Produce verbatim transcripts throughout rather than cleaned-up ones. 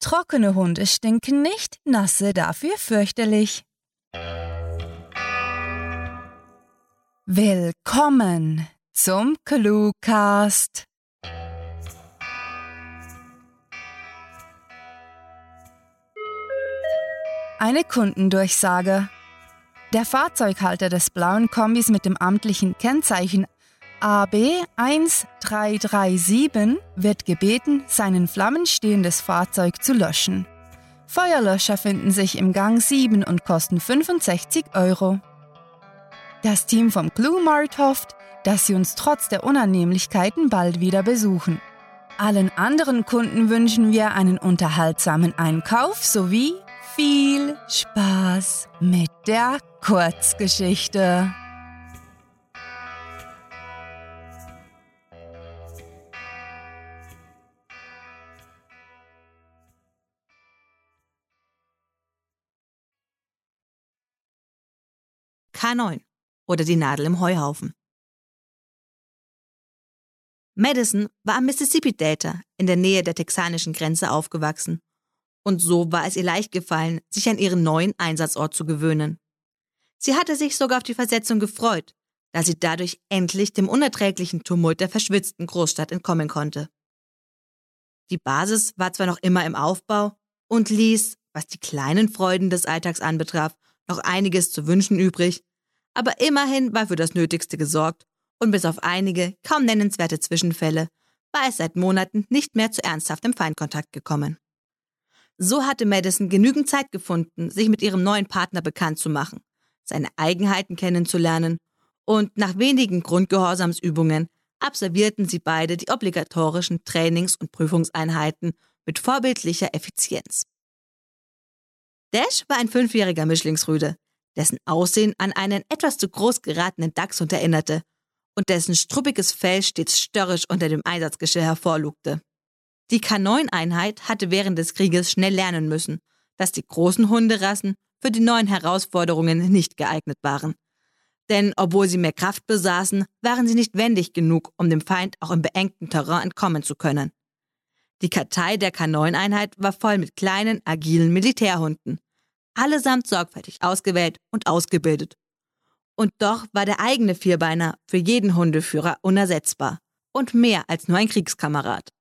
Trockene Hunde stinken nicht, nasse dafür fürchterlich. Willkommen zum Cluecast. Eine Kundendurchsage. Der Fahrzeughalter des blauen Kombis mit dem amtlichen Kennzeichen A B eins drei drei sieben wird gebeten, sein in Flammen stehendes Fahrzeug zu löschen. Feuerlöscher finden sich im Gang sieben und kosten fünfundsechzig Euro. Das Team vom Clue Mart hofft, dass Sie uns trotz der Unannehmlichkeiten bald wieder besuchen. Allen anderen Kunden wünschen wir einen unterhaltsamen Einkauf sowie viel Spaß mit der Kurzgeschichte. K neun oder die Nadel im Heuhaufen. Madison war am Mississippi Delta in der Nähe der texanischen Grenze aufgewachsen. Und so war es ihr leicht gefallen, sich an ihren neuen Einsatzort zu gewöhnen. Sie hatte sich sogar auf die Versetzung gefreut, da sie dadurch endlich dem unerträglichen Tumult der verschwitzten Großstadt entkommen konnte. Die Basis war zwar noch immer im Aufbau und ließ, was die kleinen Freuden des Alltags anbetraf, noch einiges zu wünschen übrig, aber immerhin war für das Nötigste gesorgt und bis auf einige kaum nennenswerte Zwischenfälle war es seit Monaten nicht mehr zu ernsthaftem Feindkontakt gekommen. So hatte Madison genügend Zeit gefunden, sich mit ihrem neuen Partner bekannt zu machen, seine Eigenheiten kennenzulernen und nach wenigen Grundgehorsamsübungen absolvierten sie beide die obligatorischen Trainings- und Prüfungseinheiten mit vorbildlicher Effizienz. Dash war ein fünfjähriger Mischlingsrüde, dessen Aussehen an einen etwas zu groß geratenen Dachshund erinnerte und dessen struppiges Fell stets störrisch unter dem Einsatzgeschirr hervorlugte. Die K neun Einheit hatte während des Krieges schnell lernen müssen, dass die großen Hunderassen für die neuen Herausforderungen nicht geeignet waren. Denn obwohl sie mehr Kraft besaßen, waren sie nicht wendig genug, um dem Feind auch im beengten Terrain entkommen zu können. Die Kartei der K neun Einheit war voll mit kleinen, agilen Militärhunden, allesamt sorgfältig ausgewählt und ausgebildet. Und doch war der eigene Vierbeiner für jeden Hundeführer unersetzbar und mehr als nur ein Kriegskamerad.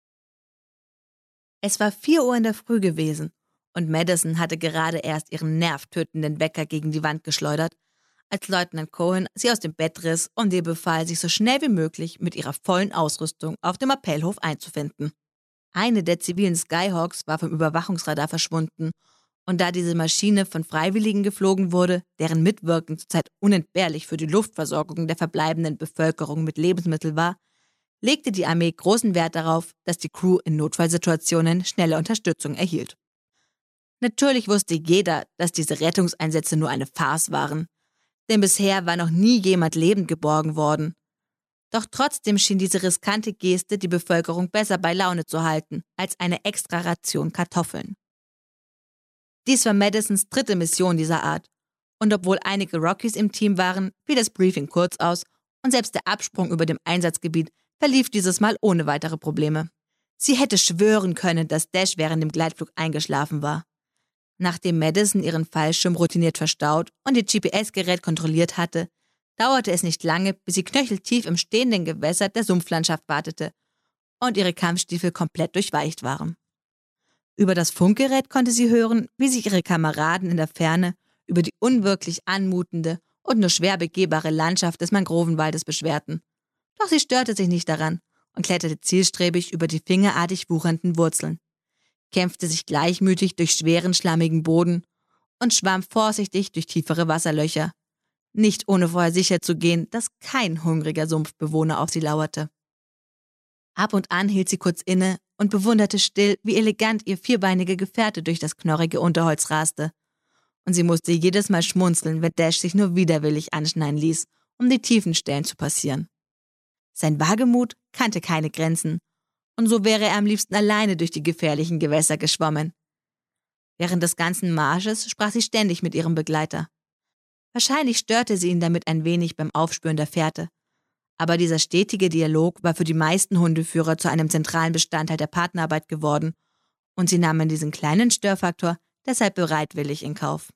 Es war vier Uhr in der Früh gewesen und Madison hatte gerade erst ihren nervtötenden Wecker gegen die Wand geschleudert, als Leutnant Cohen sie aus dem Bett riss und ihr befahl, sich so schnell wie möglich mit ihrer vollen Ausrüstung auf dem Appellhof einzufinden. Eine der zivilen Skyhawks war vom Überwachungsradar verschwunden und da diese Maschine von Freiwilligen geflogen wurde, deren Mitwirken zurzeit unentbehrlich für die Luftversorgung der verbleibenden Bevölkerung mit Lebensmitteln war, legte die Armee großen Wert darauf, dass die Crew in Notfallsituationen schnelle Unterstützung erhielt. Natürlich wusste jeder, dass diese Rettungseinsätze nur eine Farce waren, denn bisher war noch nie jemand lebend geborgen worden. Doch trotzdem schien diese riskante Geste die Bevölkerung besser bei Laune zu halten, als eine extra Ration Kartoffeln. Dies war Madisons dritte Mission dieser Art, und obwohl einige Rockies im Team waren, fiel das Briefing kurz aus und selbst der Absprung über dem Einsatzgebiet verlief dieses Mal ohne weitere Probleme. Sie hätte schwören können, dass Dash während dem Gleitflug eingeschlafen war. Nachdem Madison ihren Fallschirm routiniert verstaut und ihr G P S-Gerät kontrolliert hatte, dauerte es nicht lange, bis sie knöcheltief im stehenden Gewässer der Sumpflandschaft wartete und ihre Kampfstiefel komplett durchweicht waren. Über das Funkgerät konnte sie hören, wie sich ihre Kameraden in der Ferne über die unwirklich anmutende und nur schwer begehbare Landschaft des Mangrovenwaldes beschwerten. Doch sie störte sich nicht daran und kletterte zielstrebig über die fingerartig wuchernden Wurzeln, kämpfte sich gleichmütig durch schweren, schlammigen Boden und schwamm vorsichtig durch tiefere Wasserlöcher, nicht ohne vorher sicherzugehen, dass kein hungriger Sumpfbewohner auf sie lauerte. Ab und an hielt sie kurz inne und bewunderte still, wie elegant ihr vierbeiniger Gefährte durch das knorrige Unterholz raste. Und sie musste jedes Mal schmunzeln, wenn Dash sich nur widerwillig anschneiden ließ, um die tiefen Stellen zu passieren. Sein Wagemut kannte keine Grenzen, und so wäre er am liebsten alleine durch die gefährlichen Gewässer geschwommen. Während des ganzen Marsches sprach sie ständig mit ihrem Begleiter. Wahrscheinlich störte sie ihn damit ein wenig beim Aufspüren der Fährte, aber dieser stetige Dialog war für die meisten Hundeführer zu einem zentralen Bestandteil der Partnerarbeit geworden Und sie nahmen diesen kleinen Störfaktor deshalb bereitwillig in Kauf.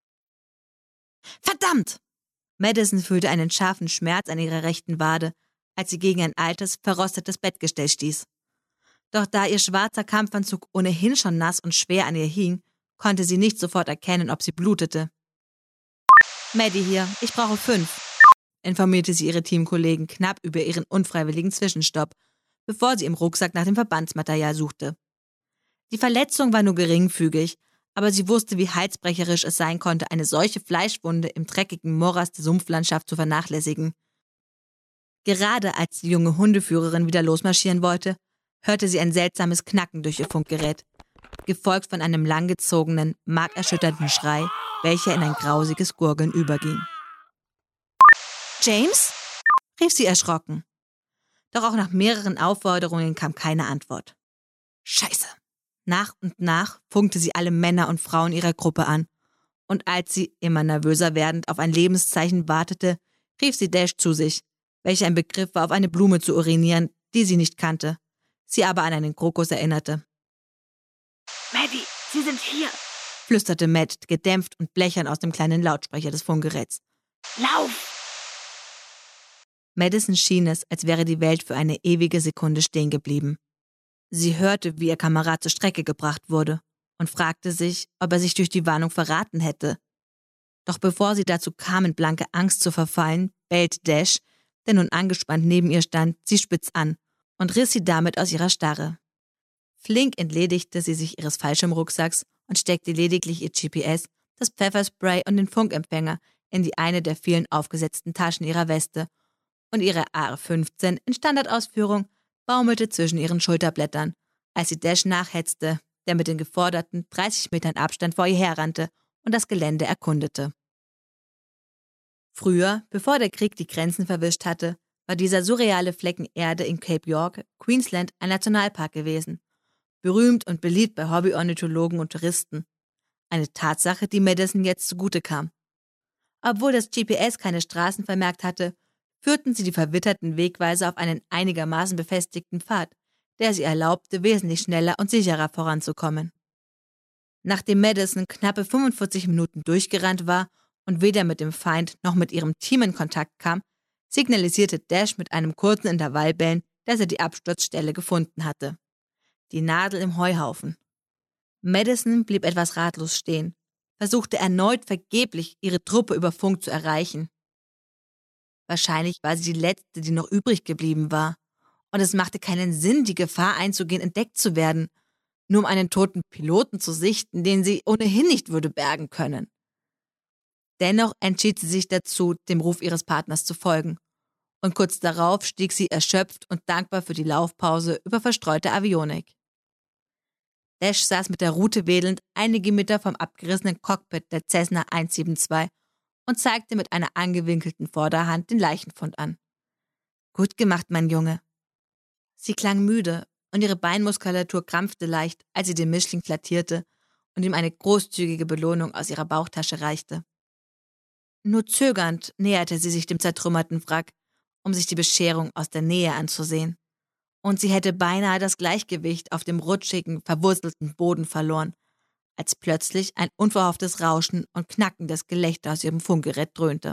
Verdammt! Madison fühlte einen scharfen Schmerz an ihrer rechten Wade, als sie gegen ein altes, verrostetes Bettgestell stieß. Doch da ihr schwarzer Kampfanzug ohnehin schon nass und schwer an ihr hing, konnte sie nicht sofort erkennen, ob sie blutete. »Maddie hier, ich brauche fünf«, informierte sie ihre Teamkollegen knapp über ihren unfreiwilligen Zwischenstopp, bevor sie im Rucksack nach dem Verbandsmaterial suchte. Die Verletzung war nur geringfügig, aber sie wusste, wie halsbrecherisch es sein konnte, eine solche Fleischwunde im dreckigen Morast der Sumpflandschaft zu vernachlässigen. Gerade als die junge Hundeführerin wieder losmarschieren wollte, hörte sie ein seltsames Knacken durch ihr Funkgerät, gefolgt von einem langgezogenen, markerschütternden Schrei, welcher in ein grausiges Gurgeln überging. »James?« rief sie erschrocken. Doch auch nach mehreren Aufforderungen kam keine Antwort. »Scheiße!« Nach und nach funkte sie alle Männer und Frauen ihrer Gruppe an, und als sie, immer nervöser werdend, auf ein Lebenszeichen wartete, rief sie Dash zu sich, welcher im Begriff war, auf eine Blume zu urinieren, die sie nicht kannte, sie aber an einen Krokus erinnerte. »Maddie, Sie sind hier«, flüsterte Matt gedämpft und blechern aus dem kleinen Lautsprecher des Funkgeräts. »Lauf!« Madison schien es, als wäre die Welt für eine ewige Sekunde stehen geblieben. Sie hörte, wie ihr Kamerad zur Strecke gebracht wurde und fragte sich, ob er sich durch die Warnung verraten hätte. Doch bevor sie dazu kam, in blanke Angst zu verfallen, bellte Dash, der nun angespannt neben ihr stand, sie spitz an und riss sie damit aus ihrer Starre. Flink entledigte sie sich ihres Fallschirmrucksacks und steckte lediglich ihr G P S, das Pfefferspray und den Funkempfänger in die eine der vielen aufgesetzten Taschen ihrer Weste, und ihre A R fünfzehn in Standardausführung baumelte zwischen ihren Schulterblättern, als sie Dash nachhetzte, der mit den geforderten dreißig Metern Abstand vor ihr herrannte und das Gelände erkundete. Früher, bevor der Krieg die Grenzen verwischt hatte, war dieser surreale Flecken Erde in Cape York, Queensland, ein Nationalpark gewesen, berühmt und beliebt bei Hobbyornithologen und Touristen. Eine Tatsache, die Madison jetzt zugute kam. Obwohl das G P S keine Straßen vermerkt hatte, führten sie die verwitterten Wegweiser auf einen einigermaßen befestigten Pfad, der sie erlaubte, wesentlich schneller und sicherer voranzukommen. Nachdem Madison knappe fünfundvierzig Minuten durchgerannt war und weder mit dem Feind noch mit ihrem Team in Kontakt kam, signalisierte Dash mit einem kurzen Intervallbellen, dass er die Absturzstelle gefunden hatte. Die Nadel im Heuhaufen. Madison blieb etwas ratlos stehen, versuchte erneut vergeblich, ihre Truppe über Funk zu erreichen. Wahrscheinlich war sie die Letzte, die noch übrig geblieben war. Und es machte keinen Sinn, die Gefahr einzugehen, entdeckt zu werden, nur um einen toten Piloten zu sichten, den sie ohnehin nicht würde bergen können. Dennoch entschied sie sich dazu, dem Ruf ihres Partners zu folgen. Und kurz darauf stieg sie erschöpft und dankbar für die Laufpause über verstreute Avionik. Dash saß mit der Rute wedelnd einige Meter vom abgerissenen Cockpit der Cessna eins sieben zwei und zeigte mit einer angewinkelten Vorderhand den Leichenfund an. »Gut gemacht, mein Junge.« Sie klang müde und ihre Beinmuskulatur krampfte leicht, als sie den Mischling flattierte und ihm eine großzügige Belohnung aus ihrer Bauchtasche reichte. Nur zögernd näherte sie sich dem zertrümmerten Wrack, um sich die Bescherung aus der Nähe anzusehen. Und sie hätte beinahe das Gleichgewicht auf dem rutschigen, verwurzelten Boden verloren, als plötzlich ein unverhofftes Rauschen und knackendes Gelächter aus ihrem Funkgerät dröhnte.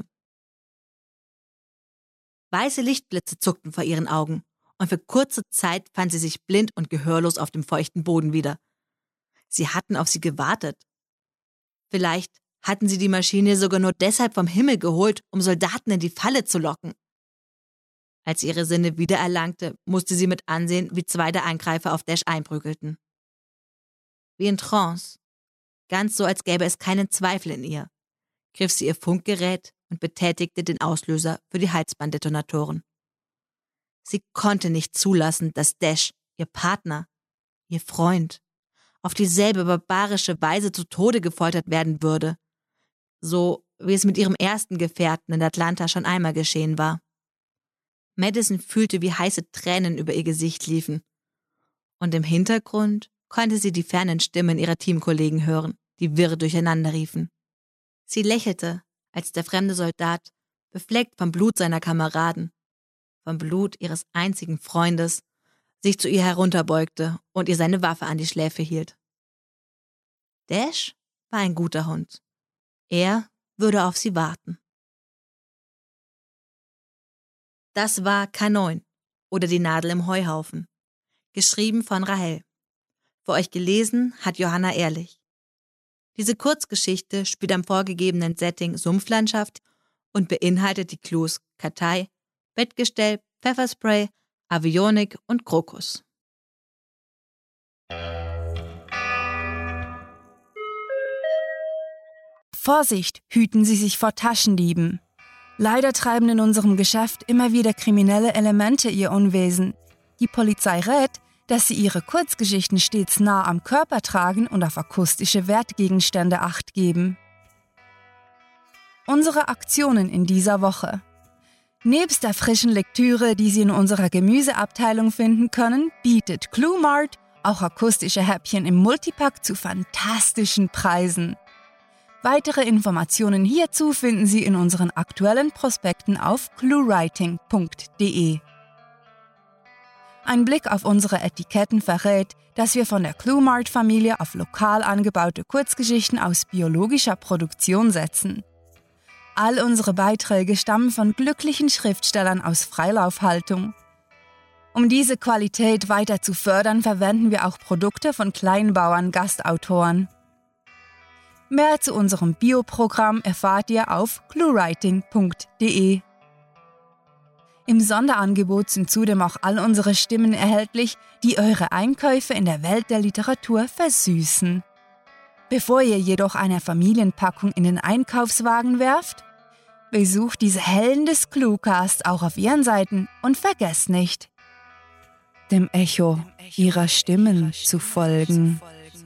Weiße Lichtblitze zuckten vor ihren Augen, und für kurze Zeit fand sie sich blind und gehörlos auf dem feuchten Boden wieder. Sie hatten auf sie gewartet. Vielleicht hatten sie die Maschine sogar nur deshalb vom Himmel geholt, um Soldaten in die Falle zu locken. Als sie ihre Sinne wiedererlangte, musste sie mit ansehen, wie zwei der Angreifer auf Dash einprügelten. Wie in Trance, ganz so, als gäbe es keinen Zweifel in ihr, griff sie ihr Funkgerät und betätigte den Auslöser für die Halsbanddetonatoren. Sie konnte nicht zulassen, dass Dash, ihr Partner, ihr Freund, auf dieselbe barbarische Weise zu Tode gefoltert werden würde, so wie es mit ihrem ersten Gefährten in Atlanta schon einmal geschehen war. Madison fühlte, wie heiße Tränen über ihr Gesicht liefen. Und im Hintergrund konnte sie die fernen Stimmen ihrer Teamkollegen hören, die wirr durcheinander riefen. Sie lächelte, als der fremde Soldat, befleckt vom Blut seiner Kameraden, vom Blut ihres einzigen Freundes, sich zu ihr herunterbeugte und ihr seine Waffe an die Schläfe hielt. Dash war ein guter Hund. Er würde auf sie warten. Das war K neun oder die Nadel im Heuhaufen, geschrieben von Rahel. Für euch gelesen hat Johanna Ehrlich. Diese Kurzgeschichte spielt am vorgegebenen Setting Sumpflandschaft und beinhaltet die Clues Kartei, Bettgestell, Pfefferspray, Avionik und Krokus. Vorsicht, hüten Sie sich vor Taschendieben. Leider treiben in unserem Geschäft immer wieder kriminelle Elemente ihr Unwesen. Die Polizei rät, dass sie ihre Kurzgeschichten stets nah am Körper tragen und auf akustische Wertgegenstände Acht geben. Unsere Aktionen in dieser Woche. Nebst der frischen Lektüre, die Sie in unserer Gemüseabteilung finden können, bietet Clue Mart auch akustische Häppchen im Multipack zu fantastischen Preisen. Weitere Informationen hierzu finden Sie in unseren aktuellen Prospekten auf cluewriting punkt de. Ein Blick auf unsere Etiketten verrät, dass wir von der Clue Mart-Familie auf lokal angebaute Kurzgeschichten aus biologischer Produktion setzen. All unsere Beiträge stammen von glücklichen Schriftstellern aus Freilaufhaltung. Um diese Qualität weiter zu fördern, verwenden wir auch Produkte von Kleinbauern-Gastautoren. Mehr zu unserem Bio-Programm erfahrt ihr auf cluewriting punkt de. Im Sonderangebot sind zudem auch all unsere Stimmen erhältlich, die eure Einkäufe in der Welt der Literatur versüßen. Bevor ihr jedoch eine Familienpackung in den Einkaufswagen werft, besucht diese Helden des Cluecast auch auf ihren Seiten und vergesst nicht, dem Echo ihrer Stimmen zu folgen.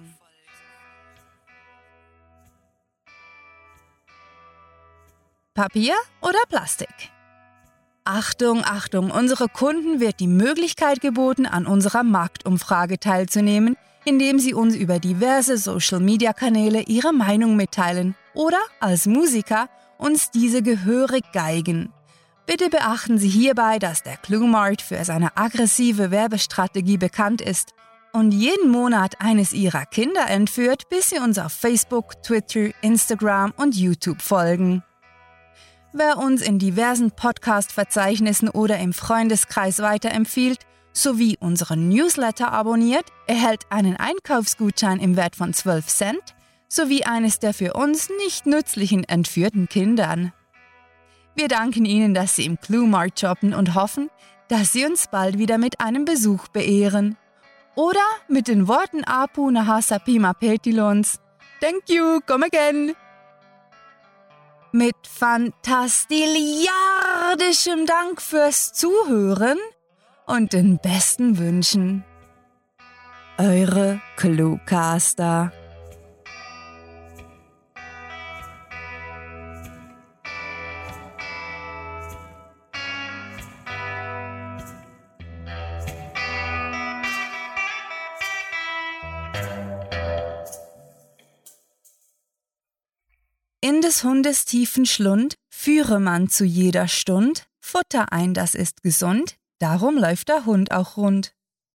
Papier oder Plastik? Achtung, Achtung, unsere Kunden wird die Möglichkeit geboten, an unserer Marktumfrage teilzunehmen, indem sie uns über diverse Social-Media-Kanäle ihre Meinung mitteilen oder als Musiker uns diese gehörig geigen. Bitte beachten Sie hierbei, dass der Clue Mart für seine aggressive Werbestrategie bekannt ist und jeden Monat eines Ihrer Kinder entführt, bis Sie uns auf Facebook, Twitter, Instagram und YouTube folgen. Wer uns in diversen Podcast-Verzeichnissen oder im Freundeskreis weiterempfiehlt, sowie unseren Newsletter abonniert, erhält einen Einkaufsgutschein im Wert von zwölf Cent sowie eines der für uns nicht nützlichen entführten Kindern. Wir danken Ihnen, dass Sie im Clue Mart shoppen und hoffen, dass Sie uns bald wieder mit einem Besuch beehren. Oder mit den Worten Apu Nahasa Pima Petilons. Thank you, come again! Mit fantastiliardischem Dank fürs Zuhören und den besten Wünschen. Eure Cluecaster. In des Hundes tiefen Schlund führe man zu jeder Stund Futter ein, das ist gesund, darum läuft der Hund auch rund.